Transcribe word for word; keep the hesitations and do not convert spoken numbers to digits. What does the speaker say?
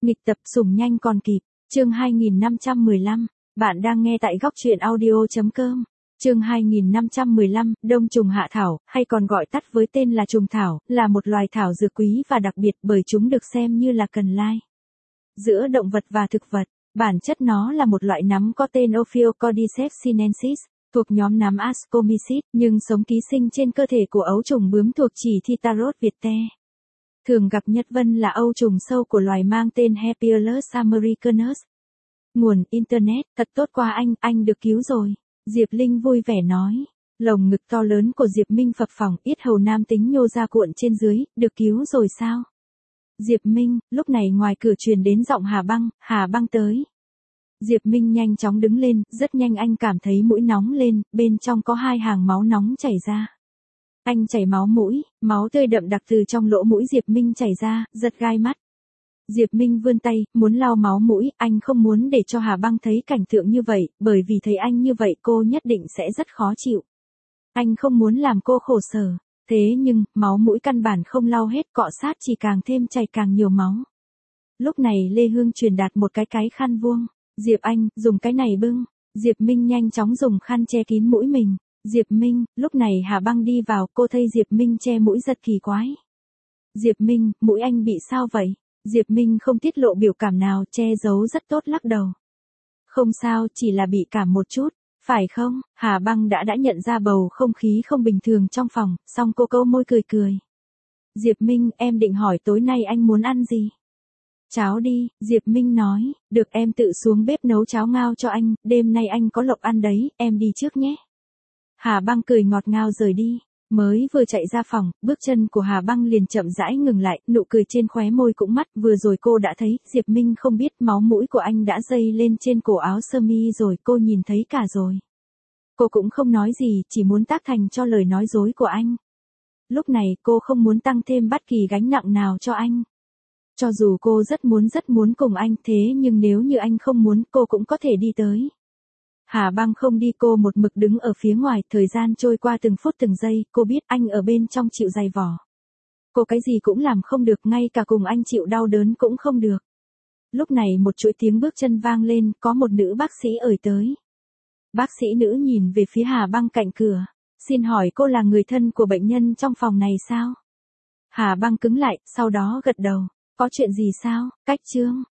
Nghịch tập sủng nhanh còn kịp, chương hai nghìn năm trăm mười lăm, bạn đang nghe tại góc truyện audio.com. Chương hai nghìn năm trăm mười lăm, đông trùng hạ thảo, hay còn gọi tắt với tên là trùng thảo, là một loài thảo dược quý và đặc biệt bởi chúng được xem như là cần lai giữa động vật và thực vật. Bản chất nó là một loại nấm có tên Ophiocordyceps sinensis, thuộc nhóm nấm Ascomyces, nhưng sống ký sinh trên cơ thể của ấu trùng bướm thuộc chỉ Thytarus vitae. Thường gặp nhất vân là âu trùng sâu của loài mang tên Hepilus americanus. Nguồn Internet, thật tốt quá anh, anh được cứu rồi. Diệp Linh vui vẻ nói. Lồng ngực to lớn của Diệp Minh phập phồng, yết hầu nam tính nhô ra cuộn trên dưới, được cứu rồi sao? Diệp Minh, lúc này ngoài cửa truyền đến giọng Hà Băng, Hà Băng tới. Diệp Minh nhanh chóng đứng lên, rất nhanh anh cảm thấy mũi nóng lên, bên trong có hai hàng máu nóng chảy ra. Anh chảy máu mũi, máu tươi đậm đặc từ trong lỗ mũi Diệp Minh chảy ra, giật gai mắt. Diệp Minh vươn tay, muốn lau máu mũi, anh không muốn để cho Hà Băng thấy cảnh tượng như vậy, bởi vì thấy anh như vậy cô nhất định sẽ rất khó chịu. Anh không muốn làm cô khổ sở, thế nhưng, máu mũi căn bản không lau hết, cọ sát chỉ càng thêm chảy càng nhiều máu. Lúc này Lê Hương truyền đạt một cái cái khăn vuông, Diệp Anh, dùng cái này bưng. Diệp Minh nhanh chóng dùng khăn che kín mũi mình. Diệp Minh, lúc này Hà Băng đi vào, cô thấy Diệp Minh che mũi giật kỳ quái. Diệp Minh, mũi anh bị sao vậy? Diệp Minh không tiết lộ biểu cảm nào, che giấu rất tốt lắc đầu. Không sao, chỉ là bị cảm một chút, phải không? Hà Băng đã đã nhận ra bầu không khí không bình thường trong phòng, xong cô câu môi cười cười. Diệp Minh, em định hỏi tối nay anh muốn ăn gì? Cháo đi, Diệp Minh nói, được em tự xuống bếp nấu cháo ngao cho anh, đêm nay anh có lộc ăn đấy, em đi trước nhé. Hà Băng cười ngọt ngào rời đi, mới vừa chạy ra phòng, bước chân của Hà Băng liền chậm rãi ngừng lại, nụ cười trên khóe môi cũng mất, vừa rồi cô đã thấy, Diệp Minh không biết máu mũi của anh đã dây lên trên cổ áo sơ mi rồi, cô nhìn thấy cả rồi. Cô cũng không nói gì, chỉ muốn tác thành cho lời nói dối của anh. Lúc này cô không muốn tăng thêm bất kỳ gánh nặng nào cho anh. Cho dù cô rất muốn rất muốn cùng anh thế nhưng nếu như anh không muốn cô cũng có thể đi tới. Hà Băng không đi, cô một mực đứng ở phía ngoài, thời gian trôi qua từng phút từng giây, cô biết anh ở bên trong chịu dày vò. Cô cái gì cũng làm không được, ngay cả cùng anh chịu đau đớn cũng không được. Lúc này một chuỗi tiếng bước chân vang lên, có một nữ bác sĩ ởi tới. Bác sĩ nữ nhìn về phía Hà Băng cạnh cửa. Xin hỏi cô là người thân của bệnh nhân trong phòng này sao? Hà Băng cứng lại, sau đó gật đầu. Có chuyện gì sao? Cách Trương.